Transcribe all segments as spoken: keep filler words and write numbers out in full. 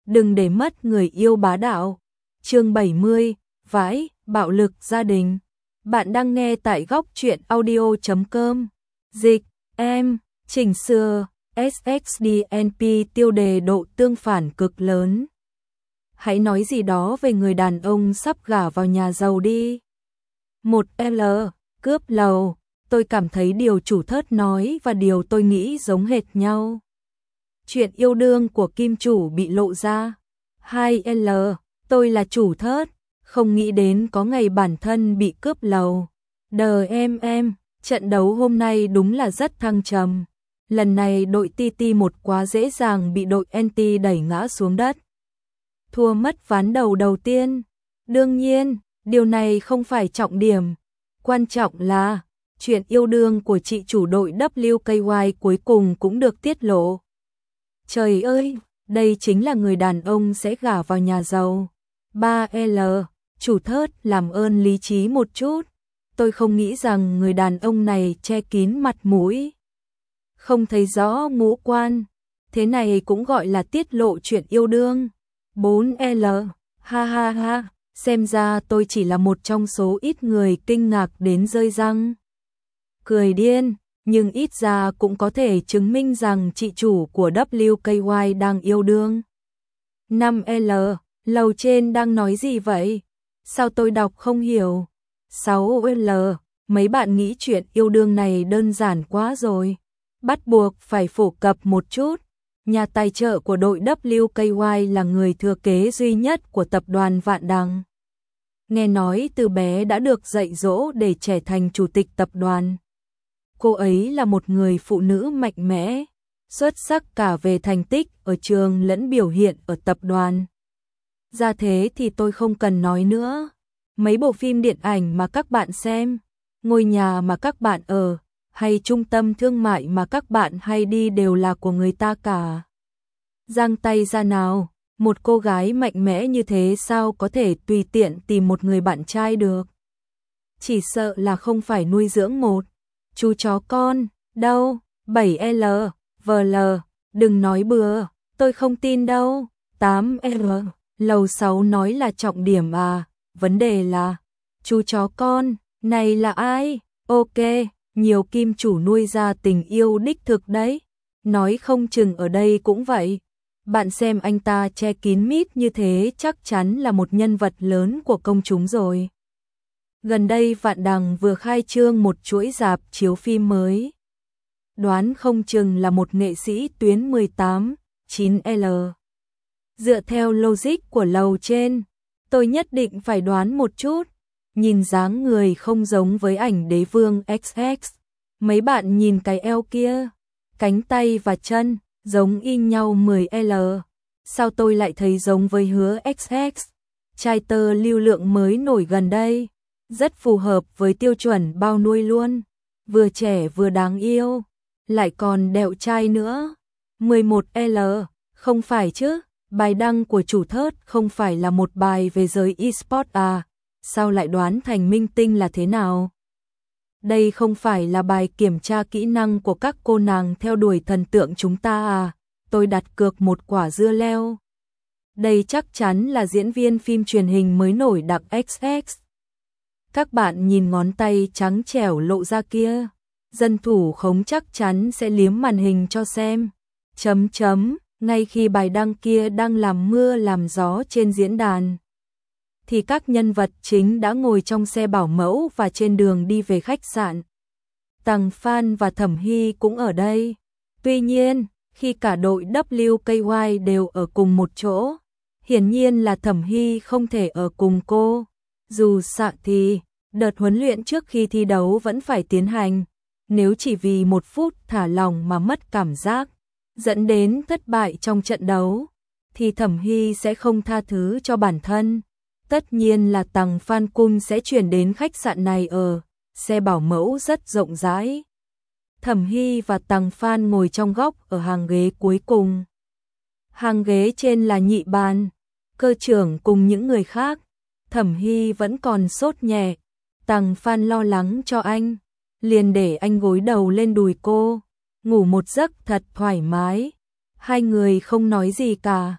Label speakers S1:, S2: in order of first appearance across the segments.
S1: đừng để mất người yêu bá đạo. Chương bảy mươi, vãi, bạo lực gia đình. Bạn đang nghe tại góc truyện audio chấm com. Dịch, em, chỉnh sửa, ét ích đê en pê tiêu đề độ tương phản cực lớn. Hãy nói gì đó về người đàn ông sắp gả vào nhà giàu đi. một L, cướp lầu. Tôi cảm thấy điều chủ thớt nói và điều tôi nghĩ giống hệt nhau. Chuyện yêu đương của kim chủ bị lộ ra. hai L, tôi là chủ thớt, không nghĩ đến có ngày bản thân bị cướp lầu. Đờ em em, trận đấu hôm nay đúng là rất thăng trầm. Lần này đội tê tê một quá dễ dàng bị đội en tê đẩy ngã xuống đất. Thua mất ván đầu đầu tiên. Đương nhiên, điều này không phải trọng điểm. Quan trọng là chuyện yêu đương của chị chủ đội vê kép i cuối cùng cũng được tiết lộ. Trời ơi, đây chính là người đàn ông sẽ gả vào nhà giàu. ba L, chủ thớt làm ơn lý trí một chút. Tôi không nghĩ rằng người đàn ông này che kín mặt mũi, không thấy rõ ngũ quan. Thế này cũng gọi là tiết lộ chuyện yêu đương. bốn L, ha ha ha, xem ra tôi chỉ là một trong số ít người kinh ngạc đến rơi răng. Cười điên, nhưng ít ra cũng có thể chứng minh rằng chị chủ của vê kép i đang yêu đương. năm L, lầu trên đang nói gì vậy? Sao tôi đọc không hiểu? sáu L, mấy bạn nghĩ chuyện yêu đương này đơn giản quá rồi. Bắt buộc phải phổ cập một chút. Nhà tài trợ của đội vê kép i là người thừa kế duy nhất của tập đoàn Vạn Đằng. Nghe nói từ bé đã được dạy dỗ để trở thành chủ tịch tập đoàn. Cô ấy là một người phụ nữ mạnh mẽ, xuất sắc cả về thành tích ở trường lẫn biểu hiện ở tập đoàn. Ra thế thì tôi không cần nói nữa. Mấy bộ phim điện ảnh mà các bạn xem, ngôi nhà mà các bạn ở, hay trung tâm thương mại mà các bạn hay đi đều là của người ta cả. Giang tay ra nào, một cô gái mạnh mẽ như thế sao có thể tùy tiện tìm một người bạn trai được. Chỉ sợ là không phải nuôi dưỡng một chú chó con, đâu. bảy L, vờ lờ, đừng nói bừa, tôi không tin đâu. tám L, lầu sáu nói là trọng điểm à, vấn đề là chú chó con, này là ai? Ok, nhiều kim chủ nuôi ra tình yêu đích thực đấy. Nói không chừng ở đây cũng vậy. Bạn xem anh ta che kín mít như thế chắc chắn là một nhân vật lớn của công chúng rồi. Gần đây Vạn Đằng vừa khai trương một chuỗi rạp chiếu phim mới. Đoán không chừng là một nghệ sĩ tuyến mười tám, chín L. Dựa theo logic của lầu trên, tôi nhất định phải đoán một chút. Nhìn dáng người không giống với ảnh đế vương ích ích. Mấy bạn nhìn cái eo kia, cánh tay và chân, giống y nhau mười L. Sao tôi lại thấy giống với Hứa ích ích? Trai tơ lưu lượng mới nổi gần đây. Rất phù hợp với tiêu chuẩn bao nuôi luôn. Vừa trẻ vừa đáng yêu, lại còn đẹo trai nữa. mười một L, không phải chứ, bài đăng của chủ thớt không phải là một bài về giới e-sport à, sao lại đoán thành minh tinh là thế nào? Đây không phải là bài kiểm tra kỹ năng của các cô nàng theo đuổi thần tượng chúng ta à, tôi đặt cược một quả dưa leo. Đây chắc chắn là diễn viên phim truyền hình mới nổi đặc ích ích. Các bạn nhìn ngón tay trắng trẻo lộ ra kia, dân thủ khống chắc chắn sẽ liếm màn hình cho xem. Chấm chấm, ngay khi bài đăng kia đang làm mưa làm gió trên diễn đàn, thì các nhân vật chính đã ngồi trong xe bảo mẫu và trên đường đi về khách sạn. Tằng Phan và Thẩm Hy cũng ở đây. Tuy nhiên, khi cả đội vê kép i đều ở cùng một chỗ, hiển nhiên là Thẩm Hy không thể ở cùng cô. Dù sao thì, đợt huấn luyện trước khi thi đấu vẫn phải tiến hành. Nếu chỉ vì một phút thả lỏng mà mất cảm giác, dẫn đến thất bại trong trận đấu, thì Thẩm Hy sẽ không tha thứ cho bản thân. Tất nhiên là Tằng Phan Cung sẽ chuyển đến khách sạn này ở, xe bảo mẫu rất rộng rãi. Thẩm Hy và Tằng Phan ngồi trong góc ở hàng ghế cuối cùng. Hàng ghế trên là Nhị Ban, cơ trưởng cùng những người khác. Thẩm Hy vẫn còn sốt nhẹ, Tằng Phan lo lắng cho anh, liền để anh gối đầu lên đùi cô, ngủ một giấc thật thoải mái. Hai người không nói gì cả.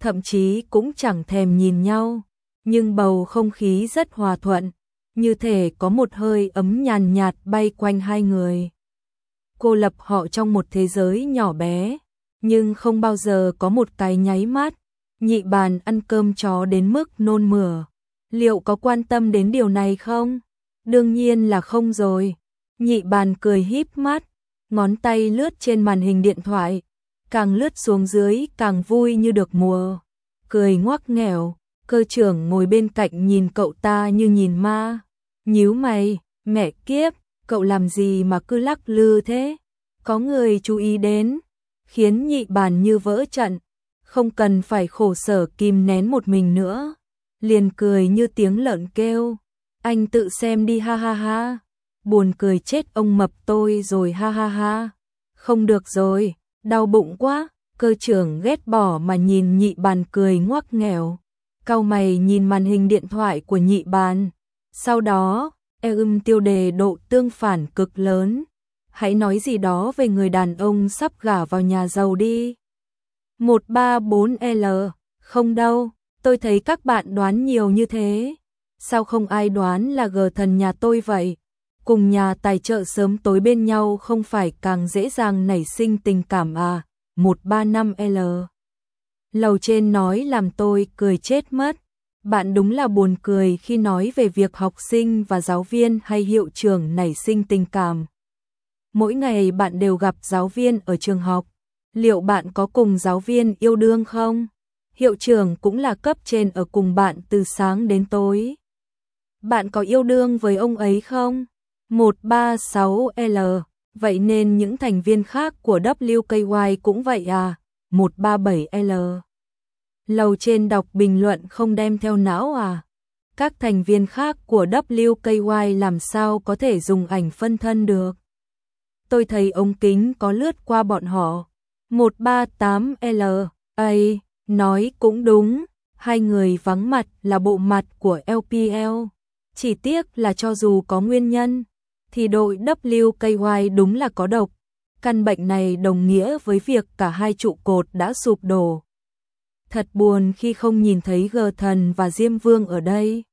S1: thậm chí cũng chẳng thèm nhìn nhau, nhưng bầu không khí rất hòa thuận, như thể có một hơi ấm nhàn nhạt bay quanh hai người. Cô lập họ trong một thế giới nhỏ bé, nhưng không bao giờ có một cái nháy mắt. Nhị Bàn ăn cơm chó đến mức nôn mửa. Liệu có quan tâm đến điều này không? Đương nhiên là không rồi. Nhị Bàn cười híp mắt, ngón tay lướt trên màn hình điện thoại, càng lướt xuống dưới càng vui như được mùa. Cười ngoắc nghẻo, Cơ trưởng ngồi bên cạnh nhìn cậu ta như nhìn ma. Nhíu mày, mẹ kiếp, cậu làm gì mà cứ lắc lư thế? Có người chú ý đến, khiến Nhị Bàn như vỡ trận, không cần phải khổ sở kìm nén một mình nữa. Liền cười như tiếng lợn kêu, anh tự xem đi ha ha ha. Buồn cười chết ông mập tôi rồi ha ha ha. Không được rồi, đau bụng quá. Cơ trưởng ghét bỏ mà nhìn Nhị Bàn cười ngoắc nghẻo, cau mày nhìn màn hình điện thoại của Nhị Bàn. Sau đó, ừm tiêu đề độ tương phản cực lớn. Hãy nói gì đó về người đàn ông sắp gả vào nhà giàu đi. một ba bốn L, không đâu, tôi thấy các bạn đoán nhiều như thế. Sao không ai đoán là gờ thần nhà tôi vậy? Cùng nhà tài trợ sớm tối bên nhau không phải càng dễ dàng nảy sinh tình cảm à? một ba năm L. Lầu trên nói làm tôi cười chết mất. Bạn đúng là buồn cười khi nói về việc học sinh và giáo viên hay hiệu trưởng nảy sinh tình cảm. Mỗi ngày bạn đều gặp giáo viên ở trường học. Liệu bạn có cùng giáo viên yêu đương không? Hiệu trưởng cũng là cấp trên ở cùng bạn từ sáng đến tối. Bạn có yêu đương với ông ấy không? một ba sáu L. Vậy nên những thành viên khác của W K Y cũng vậy à? một ba bảy L. Lầu trên đọc bình luận không đem theo não à? Các thành viên khác của W K Y làm sao có thể dùng ảnh phân thân được? Tôi thấy ống kính có lướt qua bọn họ. một ba tám L. Ây, nói cũng đúng, hai người vắng mặt là bộ mặt của L P L. Chỉ tiếc là cho dù có nguyên nhân, thì đội W K Y đúng là có độc. Căn bệnh này đồng nghĩa với việc cả hai trụ cột đã sụp đổ. Thật buồn khi không nhìn thấy Gờ Thần và Diêm Vương ở đây.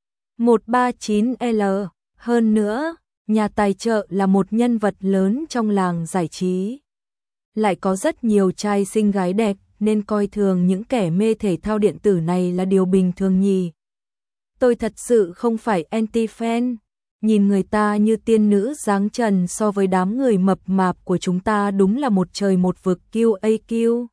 S1: một ba chín L. Hơn nữa, nhà tài trợ là một nhân vật lớn trong làng giải trí. Lại có rất nhiều trai xinh gái đẹp, nên coi thường những kẻ mê thể thao điện tử này là điều bình thường nhỉ. Tôi thật sự không phải anti-fan. Nhìn người ta như tiên nữ dáng trần so với đám người mập mạp của chúng ta đúng là một trời một vực Q A Q.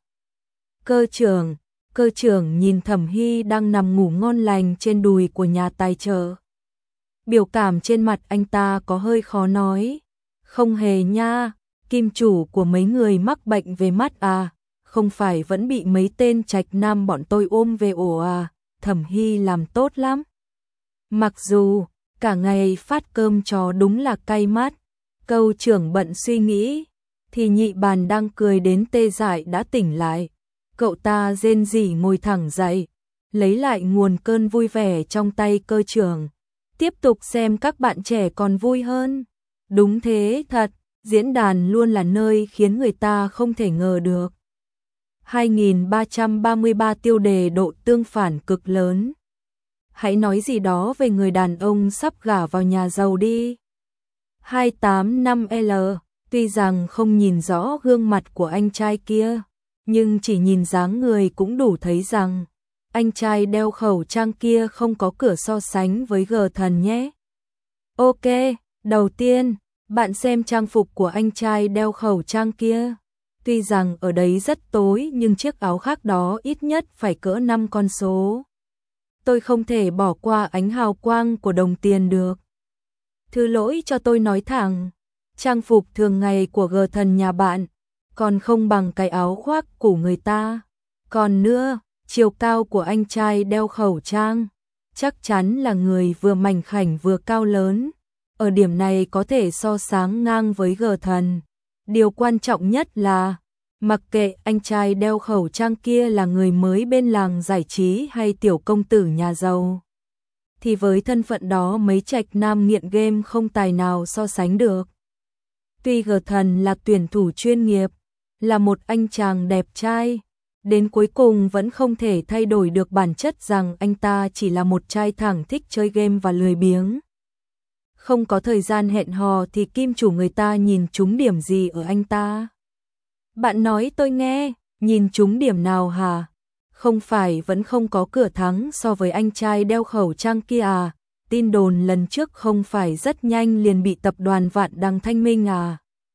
S1: Cơ trưởng, cơ trưởng nhìn Thẩm Hy đang nằm ngủ ngon lành trên đùi của nhà tài trợ. Biểu cảm trên mặt anh ta có hơi khó nói. Không hề nha, kim chủ của mấy người mắc bệnh về mắt à, không phải vẫn bị mấy tên trạch nam bọn tôi ôm về ổ à, Thẩm Hy làm tốt lắm. Mặc dù cả ngày phát cơm chó đúng là cay mắt, câu trưởng bận suy nghĩ, thì Nhị Bàn đang cười đến tê dại đã tỉnh lại. Cậu ta rên rỉ ngồi thẳng dậy, lấy lại nguồn cơn vui vẻ trong tay cơ trưởng, tiếp tục xem các bạn trẻ còn vui hơn. Đúng thế thật, diễn đàn luôn là nơi khiến người ta không thể ngờ được. hai nghìn ba trăm ba mươi ba tiêu đề độ tương phản cực lớn. Hãy nói gì đó về người đàn ông sắp gả vào nhà giàu đi. hai tám năm L. Tuy rằng không nhìn rõ gương mặt của anh trai kia, nhưng chỉ nhìn dáng người cũng đủ thấy rằng anh trai đeo khẩu trang kia không có cửa so sánh với Gờ Thần nhé. Ok, đầu tiên, bạn xem trang phục của anh trai đeo khẩu trang kia. Tuy rằng ở đấy rất tối nhưng chiếc áo khác đó ít nhất phải cỡ năm con số. Tôi không thể bỏ qua ánh hào quang của đồng tiền được. Thứ lỗi cho tôi nói thẳng, trang phục thường ngày của Gờ Thần nhà bạn còn không bằng cái áo khoác của người ta. Còn nữa, chiều cao của anh trai đeo khẩu trang chắc chắn là người vừa mảnh khảnh vừa cao lớn. Ở điểm này có thể so sánh ngang với Gờ Thần. Điều quan trọng nhất là, mặc kệ anh trai đeo khẩu trang kia là người mới bên làng giải trí hay tiểu công tử nhà giàu, thì với thân phận đó mấy trạch nam nghiện game không tài nào so sánh được. Tuy Gờ Thần là tuyển thủ chuyên nghiệp, là một anh chàng đẹp trai, đến cuối cùng vẫn không thể thay đổi được bản chất rằng anh ta chỉ là một trai thẳng thích chơi game và lười biếng. Không có thời gian hẹn hò thì kim chủ người ta nhìn trúng điểm gì ở anh ta? Bạn nói tôi nghe, nhìn trúng điểm nào hả? Không phải vẫn không có cửa thắng so với anh trai đeo khẩu trang kia à? Tin đồn lần trước không phải rất nhanh liền bị tập đoàn Vạn Đằng thanh minh à?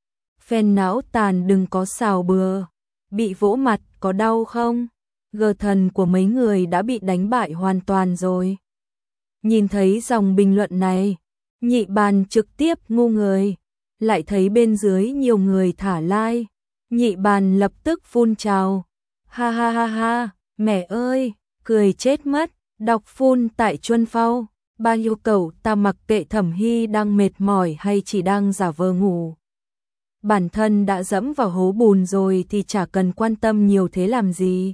S1: Fan não tàn đừng có xào bừa. Bị vỗ mặt có đau không? Gờ thần của mấy người đã bị đánh bại hoàn toàn rồi. Nhìn thấy dòng bình luận này, Nhị Bàn trực tiếp ngu người. Lại thấy bên dưới nhiều người thả like. Nhị Bàn lập tức phun trào. Ha ha ha ha, mẹ ơi, cười chết mất. Đọc phun tại Chuân Phao. Bao nhiêu cậu ta mặc kệ Thẩm Hy đang mệt mỏi hay chỉ đang giả vờ ngủ. Bản thân đã dẫm vào hố bùn rồi thì chả cần quan tâm nhiều thế làm gì.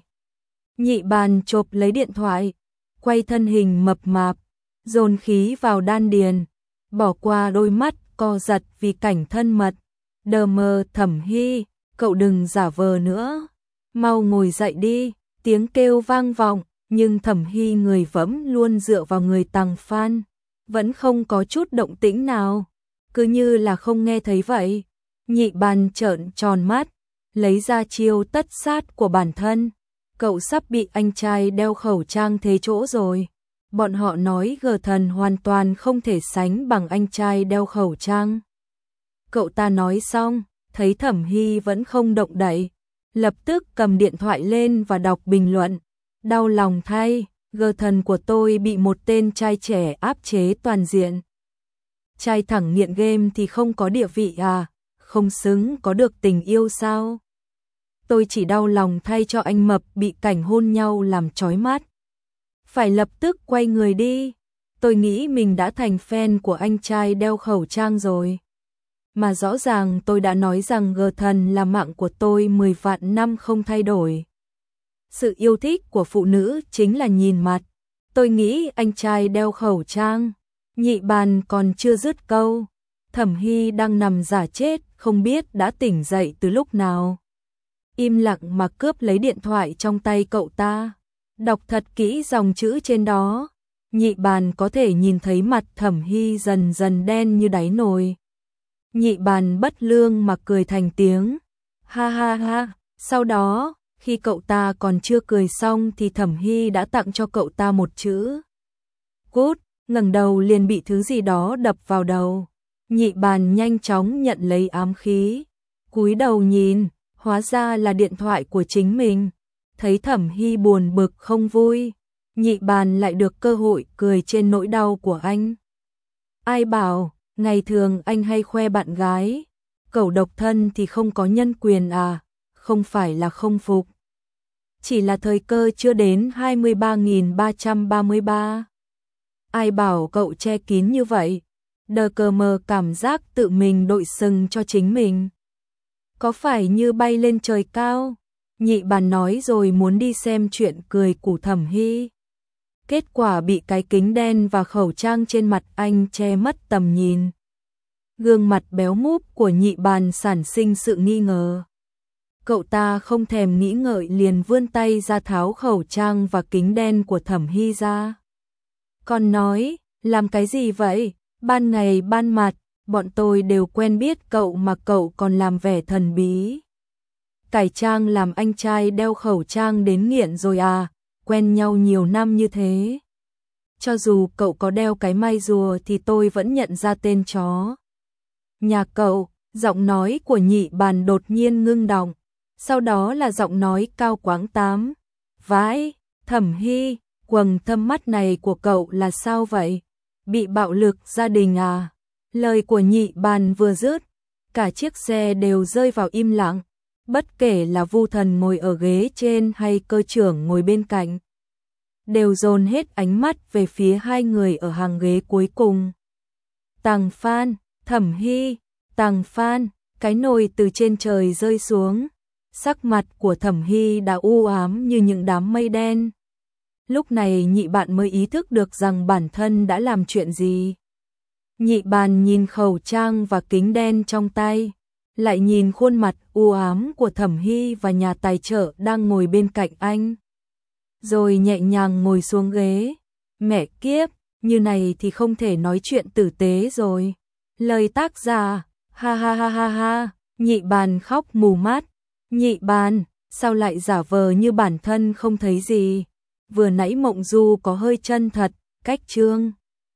S1: Nhị Bàn chộp lấy điện thoại, quay thân hình mập mạp, dồn khí vào đan điền, bỏ qua đôi mắt co giật vì cảnh thân mật. Đờ mờ Thẩm Hy, cậu đừng giả vờ nữa, mau ngồi dậy đi, tiếng kêu vang vọng, nhưng Thẩm Hy người vẫn luôn dựa vào người Tằng Phan, vẫn không có chút động tĩnh nào, cứ như là không nghe thấy vậy. Nhị Bàn trợn tròn mắt, lấy ra chiêu tất sát của bản thân. Cậu sắp bị anh trai đeo khẩu trang thế chỗ rồi. Bọn họ nói gờ thần hoàn toàn không thể sánh bằng anh trai đeo khẩu trang. Cậu ta nói xong, thấy Thẩm Hy vẫn không động đậy, lập tức cầm điện thoại lên và đọc bình luận. Đau lòng thay, gờ thần của tôi bị một tên trai trẻ áp chế toàn diện. Trai thẳng nghiện game thì không có địa vị à? Không xứng có được tình yêu sao? Tôi chỉ đau lòng thay cho anh mập bị cảnh hôn nhau làm chói mắt. Phải lập tức quay người đi. Tôi nghĩ mình đã thành fan của anh trai đeo khẩu trang rồi. Mà rõ ràng tôi đã nói rằng gờ thần là mạng của tôi mười vạn năm không thay đổi. Sự yêu thích của phụ nữ chính là nhìn mặt. Tôi nghĩ anh trai đeo khẩu trang. Nhị Bàn còn chưa dứt câu. Thẩm Hy đang nằm giả chết, không biết đã tỉnh dậy từ lúc nào. Im lặng mà cướp lấy điện thoại trong tay cậu ta. Đọc thật kỹ dòng chữ trên đó. Nhị Bàn có thể nhìn thấy mặt Thẩm Hy dần dần đen như đáy nồi. Nhị Bàn bất lương mà cười thành tiếng. Ha ha ha. Sau đó, khi cậu ta còn chưa cười xong thì Thẩm Hy đã tặng cho cậu ta một chữ. Cút, ngẩng đầu liền bị thứ gì đó đập vào đầu. Nhị Bàn nhanh chóng nhận lấy ám khí. Cúi đầu nhìn, hóa ra là điện thoại của chính mình. Thấy Thẩm Hy buồn bực không vui, Nhị Bàn lại được cơ hội cười trên nỗi đau của anh. Ai bảo, ngày thường anh hay khoe bạn gái, cậu độc thân thì không có nhân quyền à? Không phải là không phục. Chỉ là thời cơ chưa đến hai mươi ba nghìn ba trăm ba mươi ba. Ai bảo cậu che kín như vậy? Đờ cờ mờ cảm giác tự mình đội sừng cho chính mình. Có phải như bay lên trời cao? Nhị Bàn nói rồi muốn đi xem chuyện cười của Thẩm Hy. Kết quả bị cái kính đen và khẩu trang trên mặt anh che mất tầm nhìn. Gương mặt béo múp của Nhị Bàn sản sinh sự nghi ngờ. Cậu ta không thèm nghĩ ngợi liền vươn tay ra tháo khẩu trang và kính đen của Thẩm Hy ra. Còn nói, làm cái gì vậy? Ban ngày ban mặt, bọn tôi đều quen biết cậu mà cậu còn làm vẻ thần bí. Cải trang làm anh trai đeo khẩu trang đến nghiện rồi à? Quen nhau nhiều năm như thế. Cho dù cậu có đeo cái mai rùa thì tôi vẫn nhận ra tên chó. Nhà cậu, giọng nói của Nhị Bàn đột nhiên ngưng đọng. Sau đó là giọng nói cao quãng tám. Vãi, Thẩm Hy, quầng thâm mắt này của cậu là sao vậy? Bị bạo lực gia đình à? Lời của Nhị Bàn vừa dứt, cả chiếc xe đều rơi vào im lặng. Bất kể là Vu Thần ngồi ở ghế trên hay cơ trưởng ngồi bên cạnh, đều dồn hết ánh mắt về phía hai người ở hàng ghế cuối cùng. Tằng Phan, Thẩm Hy, Tằng Phan, cái nồi từ trên trời rơi xuống. Sắc mặt của Thẩm Hy đã u ám như những đám mây đen. Lúc này Nhị Bạn mới ý thức được rằng bản thân đã làm chuyện gì. Nhị Bàn nhìn khẩu trang và kính đen trong tay, lại nhìn khuôn mặt u ám của Thẩm Hy và nhà tài trợ đang ngồi bên cạnh anh. Rồi nhẹ nhàng ngồi xuống ghế. Mẹ kiếp, như này thì không thể nói chuyện tử tế rồi. Lời tác giả, ha ha ha ha ha, Nhị Bàn khóc mù mắt. Nhị Bàn, sao lại giả vờ như bản thân không thấy gì? Vừa nãy Mộng Du có hơi chân thật, cách chương.